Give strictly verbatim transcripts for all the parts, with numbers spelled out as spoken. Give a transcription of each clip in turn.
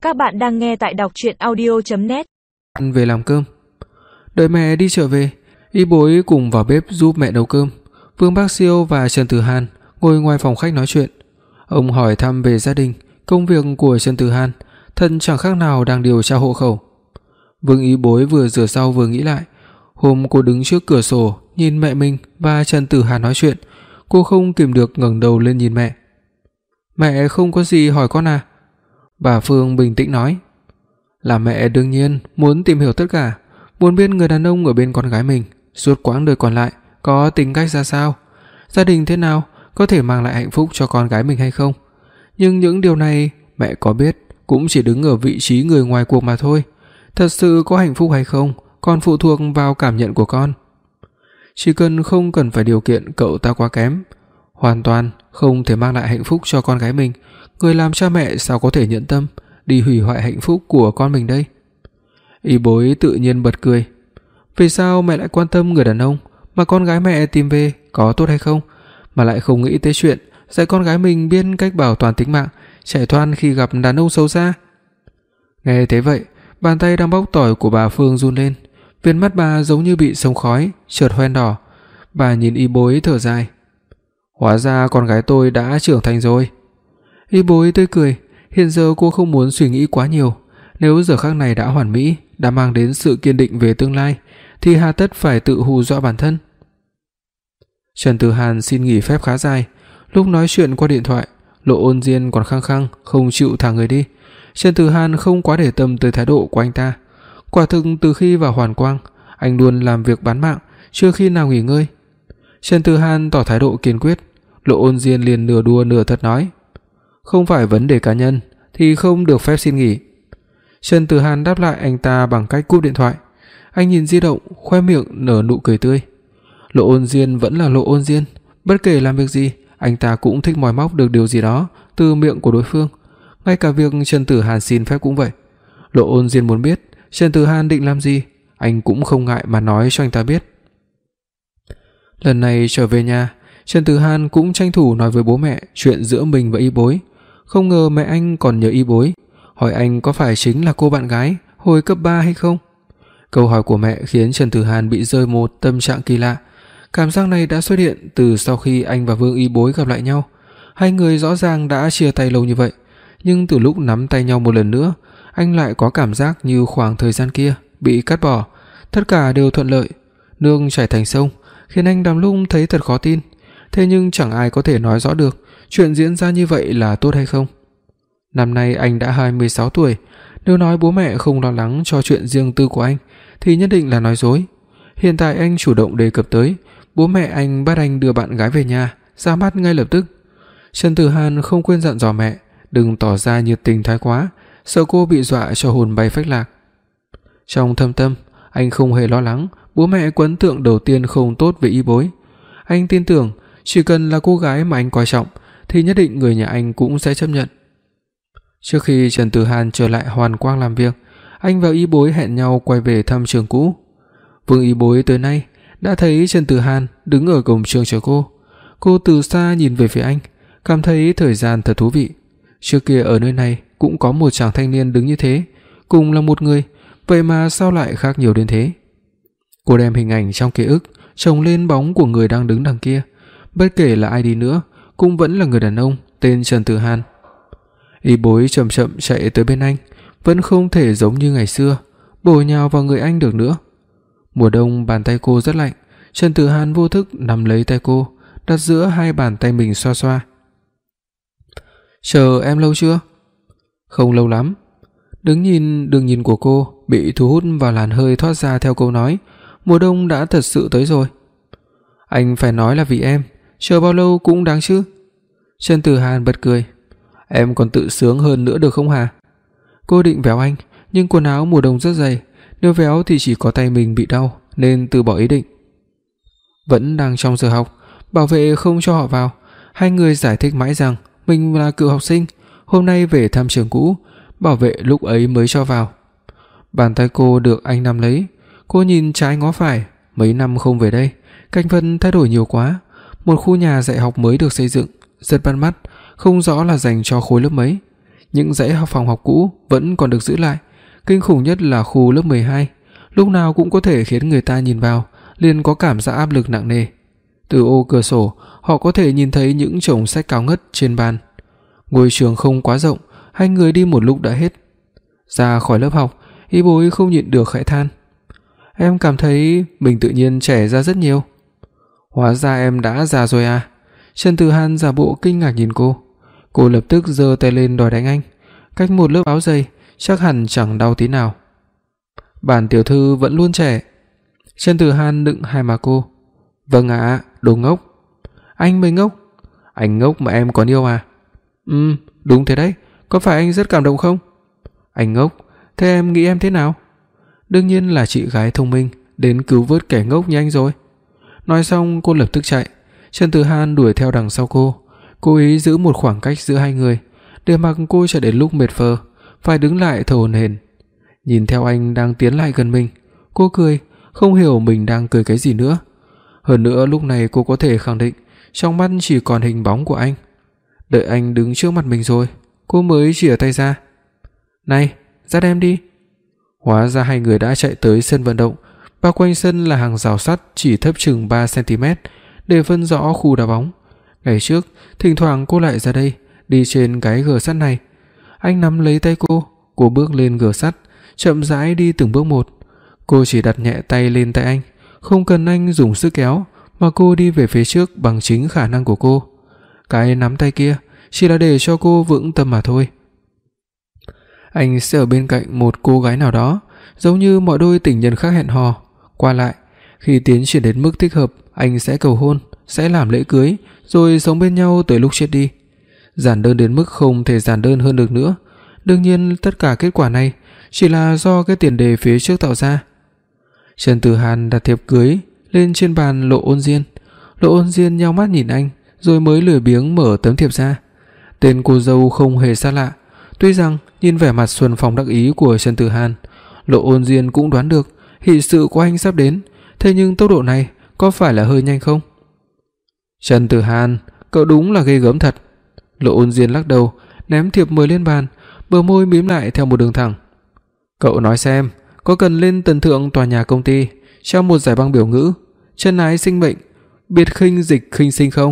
Các bạn đang nghe tại đọc truyện audio chấm net. Về làm cơm. Đợi mẹ đi chợ về, Y Bối cùng vào bếp giúp mẹ nấu cơm. Vương Bác Siêu và Trần Tử Hàn ngồi ngoài phòng khách nói chuyện. Ông hỏi thăm về gia đình, công việc của Trần Tử Hàn, thân chẳng khác nào đang điều tra hộ khẩu. Vương Y Bối vừa rửa rau vừa nghĩ lại, hôm cô đứng trước cửa sổ nhìn mẹ mình và Trần Tử Hàn nói chuyện, cô không kìm được ngẩng đầu lên nhìn mẹ. "Mẹ không có gì hỏi con à?" Bà Phương bình tĩnh nói. "Là mẹ đương nhiên muốn tìm hiểu tất cả, muốn biết người đàn ông ở bên con gái mình suốt quãng đời còn lại có tính cách ra sao, gia đình thế nào, có thể mang lại hạnh phúc cho con gái mình hay không. Nhưng những điều này mẹ có biết cũng chỉ đứng ở vị trí người ngoài cuộc mà thôi. Thật sự có hạnh phúc hay không còn phụ thuộc vào cảm nhận của con. Chỉ cần không cần phải điều kiện cậu ta quá kém, hoàn toàn không thể mang lại hạnh phúc cho con gái mình, người làm cha mẹ sao có thể nhẫn tâm đi hủy hoại hạnh phúc của con mình đây?" Y Bối tự nhiên bật cười. "Vì sao mẹ lại quan tâm người đàn ông mà con gái mẹ tìm về có tốt hay không, mà lại không nghĩ tới chuyện dạy con gái mình biết cách bảo toàn tính mạng, chạy thoát khi gặp đàn ông xấu xa?" Nghe thế vậy, bàn tay đang bóc tỏi của bà Phương run lên, viền mắt bà giống như bị sông khói chợt hoen đỏ. Bà nhìn Y Bối thở dài. "Hóa ra con gái tôi đã trưởng thành rồi." Y Bối tươi cười, hiện giờ cô không muốn suy nghĩ quá nhiều, nếu giờ khắc này đã hoàn mỹ, đã mang đến sự kiên định về tương lai, thì hà tất phải tự hù dọa bản thân. Trần Tử Hàn xin nghỉ phép khá dài, lúc nói chuyện qua điện thoại, Lộ Ôn Diên còn khăng khăng không chịu thả người đi. Trần Tử Hàn không quá để tâm tới thái độ của anh ta. Quả thực từ khi vào Hoàn Quang, anh luôn làm việc bán mạng, chưa khi nào nghỉ ngơi. Trần Tử Hàn tỏ thái độ kiên quyết, Lộ Ôn Diên liền nửa đùa nửa thật nói: "Không phải vấn đề cá nhân thì không được phép xin nghỉ." Trần Tử Hàn đáp lại anh ta bằng cách cúp điện thoại. Anh nhìn di động, khóe miệng nở nụ cười tươi. Lộ Ôn Diên vẫn là Lộ Ôn Diên, bất kể làm việc gì, anh ta cũng thích moi móc được điều gì đó từ miệng của đối phương. Ngay cả việc Trần Tử Hàn xin phép cũng vậy. Lộ Ôn Diên muốn biết Trần Tử Hàn định làm gì, anh cũng không ngại mà nói cho anh ta biết. Lần này trở về nhà, Trần Tử Hàn cũng tranh thủ nói với bố mẹ chuyện giữa mình và Y Bối. Không ngờ mẹ anh còn nhớ Y Bối, hỏi anh có phải chính là cô bạn gái hồi cấp ba hay không. Câu hỏi của mẹ khiến Trần Tử Hàn bị rơi một tâm trạng kỳ lạ. Cảm giác này đã xuất hiện từ sau khi anh và Vương Y Bối gặp lại nhau. Hai người rõ ràng đã chia tay lâu như vậy, nhưng từ lúc nắm tay nhau một lần nữa, anh lại có cảm giác như khoảng thời gian kia bị cắt bỏ, tất cả đều thuận lợi, nước chảy thành sông, khiến anh đăm lúc thấy thật khó tin. Thế nhưng chẳng ai có thể nói rõ được chuyện diễn ra như vậy là tốt hay không. Năm nay anh đã hai mươi sáu tuổi, nếu nói bố mẹ không lo lắng cho chuyện riêng tư của anh thì nhất định là nói dối. Hiện tại anh chủ động đề cập tới, bố mẹ anh bắt anh đưa bạn gái về nhà, ra mắt ngay lập tức. Trần Tử Hàn không quên dặn dò mẹ đừng tỏ ra nhiệt tình thái quá, sợ cô bị dọa cho hồn bay phách lạc. Trong thâm tâm, anh không hề lo lắng bố mẹ có ấn tượng đầu tiên không tốt về Y Bối. Anh tin tưởng chỉ cần là cô gái mà anh coi trọng thì nhất định người nhà anh cũng sẽ chấp nhận. Trước khi Trần Tử Hàn trở lại Hoàn Quang làm việc, anh và Y Bối hẹn nhau quay về thăm trường cũ. Vương Y Bối tới nay đã thấy Trần Tử Hàn đứng ở cổng trường chờ cô. Cô từ xa nhìn về phía anh, cảm thấy thời gian thật thú vị. Trước kia ở nơi này cũng có một chàng thanh niên đứng như thế, cùng là một người, vậy mà sao lại khác nhiều đến thế. Cô đem hình ảnh trong ký ức chồng lên bóng của người đang đứng đằng kia, bất kể là ai đi nữa cũng vẫn là người đàn ông tên Trần Tử Hàn. Y Bối chậm chậm chạy tới bên anh, vẫn không thể giống như ngày xưa bổ nhào vào người anh được nữa. Mùa đông bàn tay cô rất lạnh, Trần Tử Hàn vô thức nắm lấy tay cô, đặt giữa hai bàn tay mình xoa xoa. "Chờ em lâu chưa?" "Không lâu lắm." Đứng nhìn đường nhìn của cô bị thu hút vào làn hơi thoát ra theo câu nói, mùa đông đã thật sự tới rồi. "Anh phải nói là vì em, chờ bao lâu cũng đáng chứ." Trần Tử Hàn bật cười. "Em còn tự sướng hơn nữa được không hả?" Cô định véo anh, nhưng quần áo mùa đông rất dày, nếu véo thì chỉ có tay mình bị đau nên từ bỏ ý định. Vẫn đang trong giờ học, bảo vệ không cho họ vào. Hai người giải thích mãi rằng mình là cựu học sinh, hôm nay về thăm trường cũ, bảo vệ lúc ấy mới cho vào. Bàn tay cô được anh nắm lấy, cô nhìn trái ngó phải, mấy năm không về đây, cảnh vật thay đổi nhiều quá. Một khu nhà dạy học mới được xây dựng, rất bắt mắt, không rõ là dành cho khối lớp mấy. những dãy học phòng học cũ vẫn còn được giữ lại, kinh khủng nhất là khu lớp mười hai, lúc nào cũng có thể khiến người ta nhìn vào liền có cảm giác áp lực nặng nề. Từ ô cửa sổ, họ có thể nhìn thấy những chồng sách cao ngất trên bàn. Ngôi trường không quá rộng, hai người đi một lúc đã hết. Ra khỏi lớp học, Y Bối không nhịn được khẽ than: "Em cảm thấy mình tự nhiên trẻ ra rất nhiều." "Hóa ra em đã già rồi à?" Trần Tử Hàn giả bộ kinh ngạc nhìn cô. Cô lập tức giơ tay lên đòi đánh anh. Cách một lớp áo dày, chắc hẳn chẳng đau tí nào. "Bản tiểu thư vẫn luôn trẻ." Trần Tử Hàn đựng hai má cô. "Vâng ạ, à, đồ ngốc." "Anh mới ngốc." "Anh ngốc mà em còn yêu à?" "Ừm, đúng thế đấy, có phải anh rất cảm động không?" "Anh ngốc, thế em nghĩ em thế nào?" "Đương nhiên là chị gái thông minh đến cứu vớt kẻ ngốc như anh rồi." Nói xong cô lập tức chạy. Trần Tử Hàn đuổi theo đằng sau cô, cố ý giữ một khoảng cách giữa hai người, để mặc cô chạy đến lúc mệt phờ, phải đứng lại thở hổn hển. Nhìn theo anh đang tiến lại gần mình, cô cười, không hiểu mình đang cười cái gì nữa. Hơn nữa lúc này cô có thể khẳng định trong mắt chỉ còn hình bóng của anh. Đợi anh đứng trước mặt mình rồi, cô mới chìa tay ra. "Này, dắt em đi." Hóa ra hai người đã chạy tới sân vận động. Bao quanh sân là hàng rào sắt chỉ thấp chừng ba xăng ti mét để phân rõ khu đá bóng. Ngày trước, thỉnh thoảng cô lại ra đây, đi trên cái gờ sắt này. Anh nắm lấy tay cô, cô bước lên gờ sắt, chậm rãi đi từng bước một. Cô chỉ đặt nhẹ tay lên tay anh, không cần anh dùng sức kéo, mà cô đi về phía trước bằng chính khả năng của cô. Cái nắm tay kia chỉ là để cho cô vững tâm mà thôi. Anh sẽ ở bên cạnh một cô gái nào đó, giống như mọi đôi tình nhân khác hẹn hò, qua lại. Khi tiến triển đến mức thích hợp, anh sẽ cầu hôn, sẽ làm lễ cưới, rồi sống bên nhau tới lúc chết đi. Giản đơn đến mức không thể giản đơn hơn được nữa. Đương nhiên tất cả kết quả này chỉ là do cái tiền đề phía trước tạo ra. Trần Tử Hàn đặt thiệp cưới lên trên bàn Lộ Ôn Diên. Lộ Ôn Diên nheo mắt nhìn anh, rồi mới lười biếng mở tấm thiệp ra. Tên cô dâu không hề xa lạ. Tuy rằng nhìn vẻ mặt xuân phong đắc ý của Trần Tử Hàn, Lộ Ôn Diên cũng đoán được hỷ sự của anh sắp đến, thế nhưng tốc độ này có phải là hơi nhanh không? "Trần Tử Hàn, cậu đúng là ghê gớm thật." Lộ Ôn Diên lắc đầu, ném thiệp mời lên bàn, bờ môi mím lại theo một đường thẳng. "Cậu nói xem, có cần lên tầng thượng tòa nhà công ty trao một giải băng biểu ngữ chân ái sinh mệnh, biệt khinh dịch khinh sinh không?"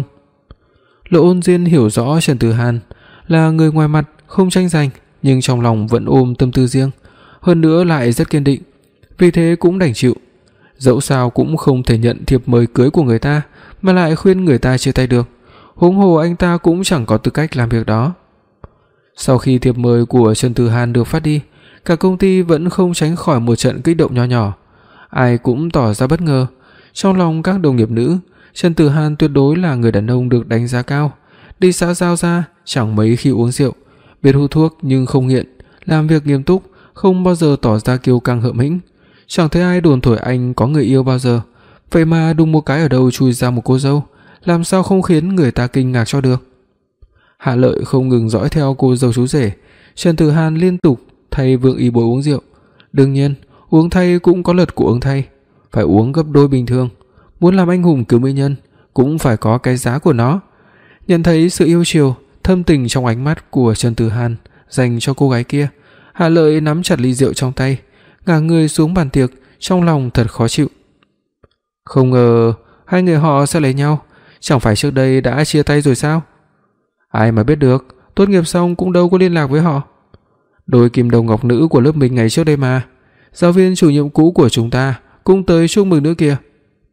Lộ Ôn Diên hiểu rõ Trần Tử Hàn là người ngoài mặt không tranh giành, nhưng trong lòng vẫn ôm tâm tư riêng, hơn nữa lại rất kiên định, vì thế cũng đành chịu. Dẫu sao cũng không thể nhận thiệp mời cưới của người ta mà lại khuyên người ta chia tay được, huống hồ anh ta cũng chẳng có tư cách làm việc đó. Sau khi thiệp mời của Trần Tử Hàn được phát đi, cả công ty vẫn không tránh khỏi một trận kích động nho nhỏ. Ai cũng tỏ ra bất ngờ. Trong lòng các đồng nghiệp nữ, Trần Tử Hàn tuyệt đối là người đàn ông được đánh giá cao. Đi xã giao ra chẳng mấy khi uống rượu, biết hút thuốc nhưng không nghiện, làm việc nghiêm túc, không bao giờ tỏ ra kiêu căng hợm hĩnh. Chẳng thấy ai đồn thổi anh có người yêu bao giờ. Vậy mà đùng một cái ở đâu chui ra một cô dâu, làm sao không khiến người ta kinh ngạc cho được. Hạ Lợi không ngừng dõi theo cô dâu chú rể. Trần Tử Hàn liên tục thay Vương Y Bối uống rượu. Đương nhiên, uống thay cũng có lượt của uống thay, phải uống gấp đôi bình thường. Muốn làm anh hùng cứu mỹ nhân cũng phải có cái giá của nó. Nhận thấy sự yêu chiều, thâm tình trong ánh mắt của Trần Tử Hàn dành cho cô gái kia, Hạ Lợi nắm chặt ly rượu trong tay, ngả người xuống bàn tiệc, trong lòng thật khó chịu. Không ngờ hai người họ sẽ lấy nhau, chẳng phải trước đây đã chia tay rồi sao? Ai mà biết được, tốt nghiệp xong cũng đâu có liên lạc với họ. Đôi kim đồng ngọc nữ của lớp mình ngày trước đây mà, giáo viên chủ nhiệm cũ của chúng ta cũng tới chúc mừng nữa kìa.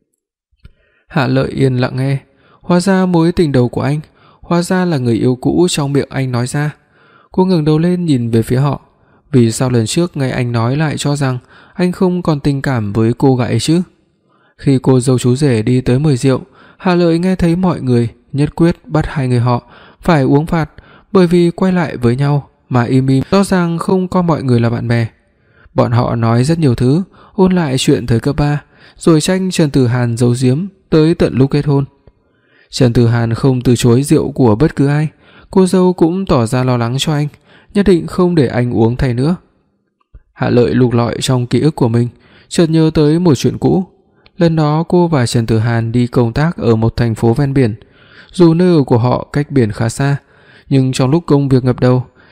Hạ Lợi yên lặng nghe, hóa ra mối tình đầu của anh, hóa ra là người yêu cũ trong miệng anh nói ra. Cô ngẩng đầu lên nhìn về phía họ. Vì sao lần trước nghe anh nói lại cho rằng anh không còn tình cảm với cô gái ấy chứ? Khi cô dâu chú rể đi tới mời rượu, Hạ Lợi nghe thấy mọi người nhất quyết bắt hai người họ phải uống phạt, bởi vì quay lại với nhau mà im im, rõ ràng không coi mọi người là bạn bè. Bọn họ nói rất nhiều thứ, ôn lại chuyện thời cấp ba, rồi tranh Trần Tử Hàn giấu giếm tới tận lúc kết hôn. Trần Tử Hàn không từ chối rượu của bất cứ ai, cô dâu cũng tỏ ra lo lắng cho anh, nhất định không để anh uống thay nữa. Hạ Lợi lục lọi trong ký ức của mình, chợt nhớ tới một chuyện cũ. Lần đó cô và Trần Tử Hàn đi công tác ở một thành phố ven biển. Dù nơi ở của họ cách biển khá xa, nhưng trong lúc công việc ngập đầu,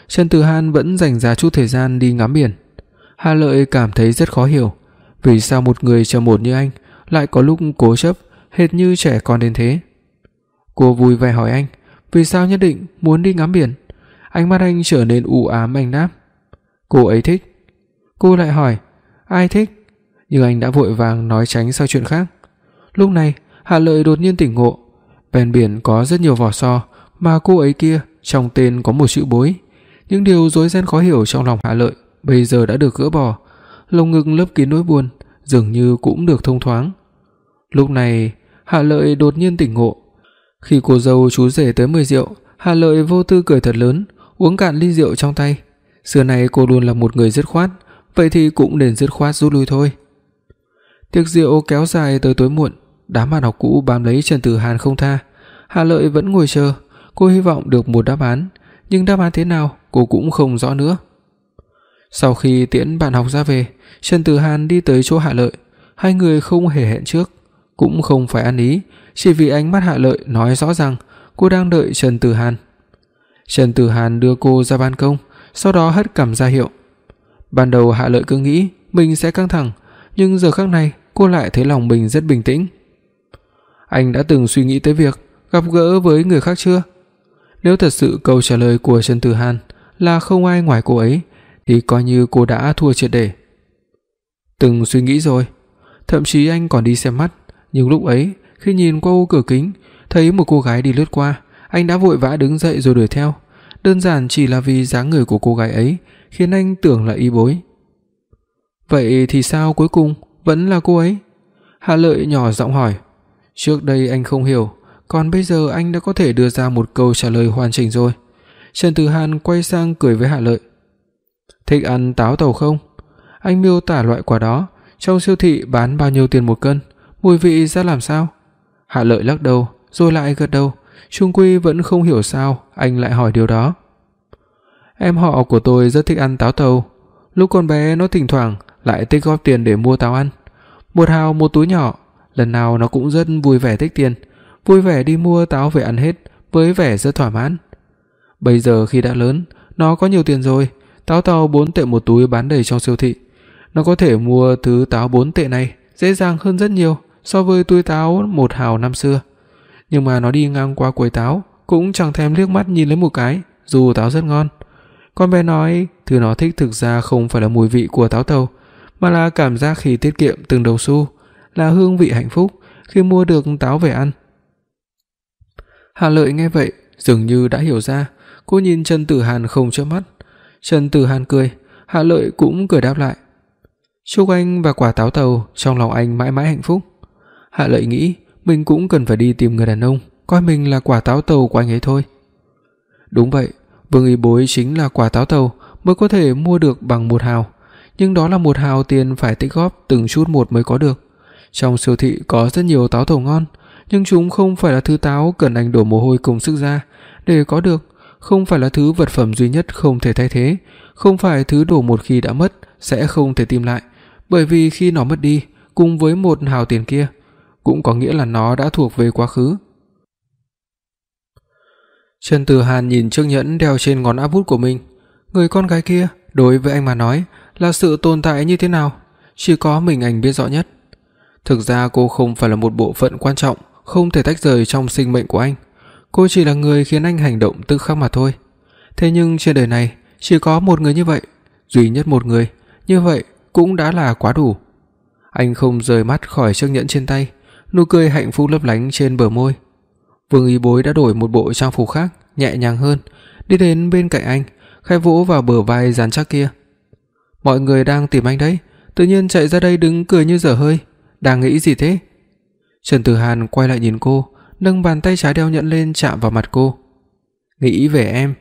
Trần Tử Hàn vẫn dành ra chút thời gian đi ngắm biển. Hà Lợi cảm thấy rất khó hiểu, vì sao một người trầm ổn như anh lại có lúc cố chấp hệt như trẻ con đến thế. Cô vui vẻ hỏi anh, vì sao nhất định muốn đi ngắm biển? Ánh mắt anh trở nên u ám, anh đáp, cô ấy thích. Cô lại hỏi, ai thích? Nhưng anh đã vội vàng nói tránh sang chuyện khác. Lúc này, Hà Lợi đột nhiên tỉnh ngộ, ven biển có rất nhiều vỏ sò, mà cô ấy kia trong tên có một chữ bối. Những điều rối ren khó hiểu trong lòng Hà Lợi bây giờ đã được gỡ bỏ, lồng ngực lấp kín nỗi buồn dường như cũng được thông thoáng. Lúc này, Hà Lợi đột nhiên tỉnh ngộ. Khi cô dâu chú rể tới mời rượu, Hà Lợi vô tư cười thật lớn, uống cạn ly rượu trong tay. Xưa nay cô luôn là một người dứt khoát, vậy thì cũng nên dứt khoát rút lui thôi. Tiệc rượu kéo dài tới tối muộn, đám bạn học cũ bám lấy Trần Tử Hàn không tha. Hà Lợi vẫn ngồi chờ, cô hy vọng được một đáp án, nhưng đáp án thế nào cô cũng không rõ nữa. Sau khi tiễn bạn học ra về, Trần Tử Hàn đi tới chỗ Hạ Lợi. Hai người không hề hẹn trước, cũng không phải ăn ý, chỉ vì ánh mắt Hạ Lợi nói rõ ràng cô đang đợi Trần Tử Hàn. Trần Tử Hàn đưa cô ra ban công, sau đó hất cằm ra hiệu. Ban đầu Hạ Lợi cứ nghĩ mình sẽ căng thẳng, nhưng giờ khắc này cô lại thấy lòng mình rất bình tĩnh. Anh đã từng suy nghĩ tới việc gặp gỡ với người khác chưa? Nếu thật sự câu trả lời của Trần Tử Hàn là không ai ngoài cô ấy, thì coi như cô đã thua triệt để. Từng suy nghĩ rồi, thậm chí anh còn đi xem mắt, nhưng lúc ấy khi nhìn qua ô cửa kính, thấy một cô gái đi lướt qua, anh đã vội vã đứng dậy rồi đuổi theo, đơn giản chỉ là vì dáng người của cô gái ấy khiến anh tưởng là y bối. Vậy thì sao cuối cùng vẫn là cô ấy? Hạ Lợi nhỏ giọng hỏi. Trước đây anh không hiểu, còn bây giờ anh đã có thể đưa ra một câu trả lời hoàn chỉnh rồi. Trần Tử Hàn quay sang cười với Hạ Lợi. Thích ăn táo tàu không? Anh miêu tả loại quả đó, trong siêu thị bán bao nhiêu tiền một cân, mùi vị ra làm sao? Hạ Lợi lắc đầu, rồi lại gật đầu, chung quy vẫn không hiểu sao anh lại hỏi điều đó. Em họ của tôi rất thích ăn táo tàu, lúc còn bé nó thỉnh thoảng lại tích góp tiền để mua táo ăn. Một hào một túi nhỏ, lần nào nó cũng rất vui vẻ tích tiền, vui vẻ đi mua táo về ăn hết với vẻ rất thỏa mãn. Bây giờ khi đã lớn, nó có nhiều tiền rồi, táo tàu bốn tệ một túi bán đầy trong siêu thị. Nó có thể mua thứ táo bốn tệ này dễ dàng hơn rất nhiều so với túi táo một hào năm xưa. Nhưng mà nó đi ngang qua quầy táo cũng chẳng thèm liếc mắt nhìn lấy một cái, dù táo rất ngon. Con bé nói thứ nó thích thực ra không phải là mùi vị của táo tàu, mà là cảm giác khi tiết kiệm từng đồng xu, là hương vị hạnh phúc khi mua được táo về ăn. Hạ Lợi nghe vậy dường như đã hiểu ra, cô nhìn Trần Tử Hàn không chớp mắt. Trần Tử Hàn cười, Hạ Lợi cũng cười đáp lại. Chúc anh và quả táo tàu trong lòng anh mãi mãi hạnh phúc. Hạ Lợi nghĩ mình cũng cần phải đi tìm người đàn ông coi mình là quả táo tàu của anh ấy thôi. Đúng vậy, Vương Y Bối chính là quả táo tàu mới có thể mua được bằng một hào, nhưng đó là một hào tiền phải tích góp từng chút một mới có được. Trong siêu thị có rất nhiều táo tàu ngon, nhưng chúng không phải là thứ táo cần anh đổ mồ hôi cùng sức ra để có được, không phải là thứ vật phẩm duy nhất không thể thay thế, không phải thứ đổ một khi đã mất sẽ không thể tìm lại, bởi vì khi nó mất đi cùng với một hào tiền kia, cũng có nghĩa là nó đã thuộc về quá khứ. Trần Tử Hàn nhìn chiếc nhẫn đeo trên ngón áp út của mình. Người con gái kia đối với anh mà nói là sự tồn tại như thế nào, chỉ có mình anh biết rõ nhất. Thực ra cô không phải là một bộ phận quan trọng, không thể tách rời trong sinh mệnh của anh. Cô chỉ là người khiến anh hành động tức khắc mà thôi. Thế nhưng trên đời này chỉ có một người như vậy, duy nhất một người, như vậy cũng đã là quá đủ. Anh không rời mắt khỏi chiếc nhẫn trên tay, nụ cười hạnh phúc lấp lánh trên bờ môi. Vương Y Bối đã đổi một bộ trang phục khác, nhẹ nhàng hơn, đi đến bên cạnh anh, khẽ vỗ vào bờ vai rắn chắc kia. Mọi người đang tìm anh đấy, tự nhiên chạy ra đây đứng cười như dở hơi, đang nghĩ gì thế? Trần Tử Hàn quay lại nhìn cô, nâng bàn tay trái đeo nhẫn lên chạm vào mặt cô. Nghĩ về em.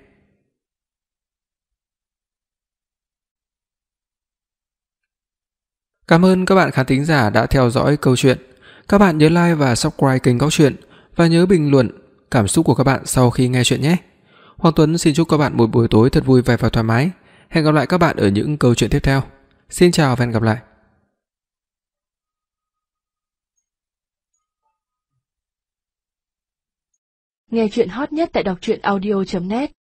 Cảm ơn các bạn khán thính giả đã theo dõi câu chuyện. Các bạn nhớ like và subscribe kênh Góc Truyện và nhớ bình luận cảm xúc của các bạn sau khi nghe chuyện nhé. Hoàng Tuấn xin chúc các bạn một buổi tối thật vui vẻ và thoải mái. Hẹn gặp lại các bạn ở những câu chuyện tiếp theo. Xin chào và hẹn gặp lại. Nghe chuyện hot nhất tại đọc truyện audio chấm net.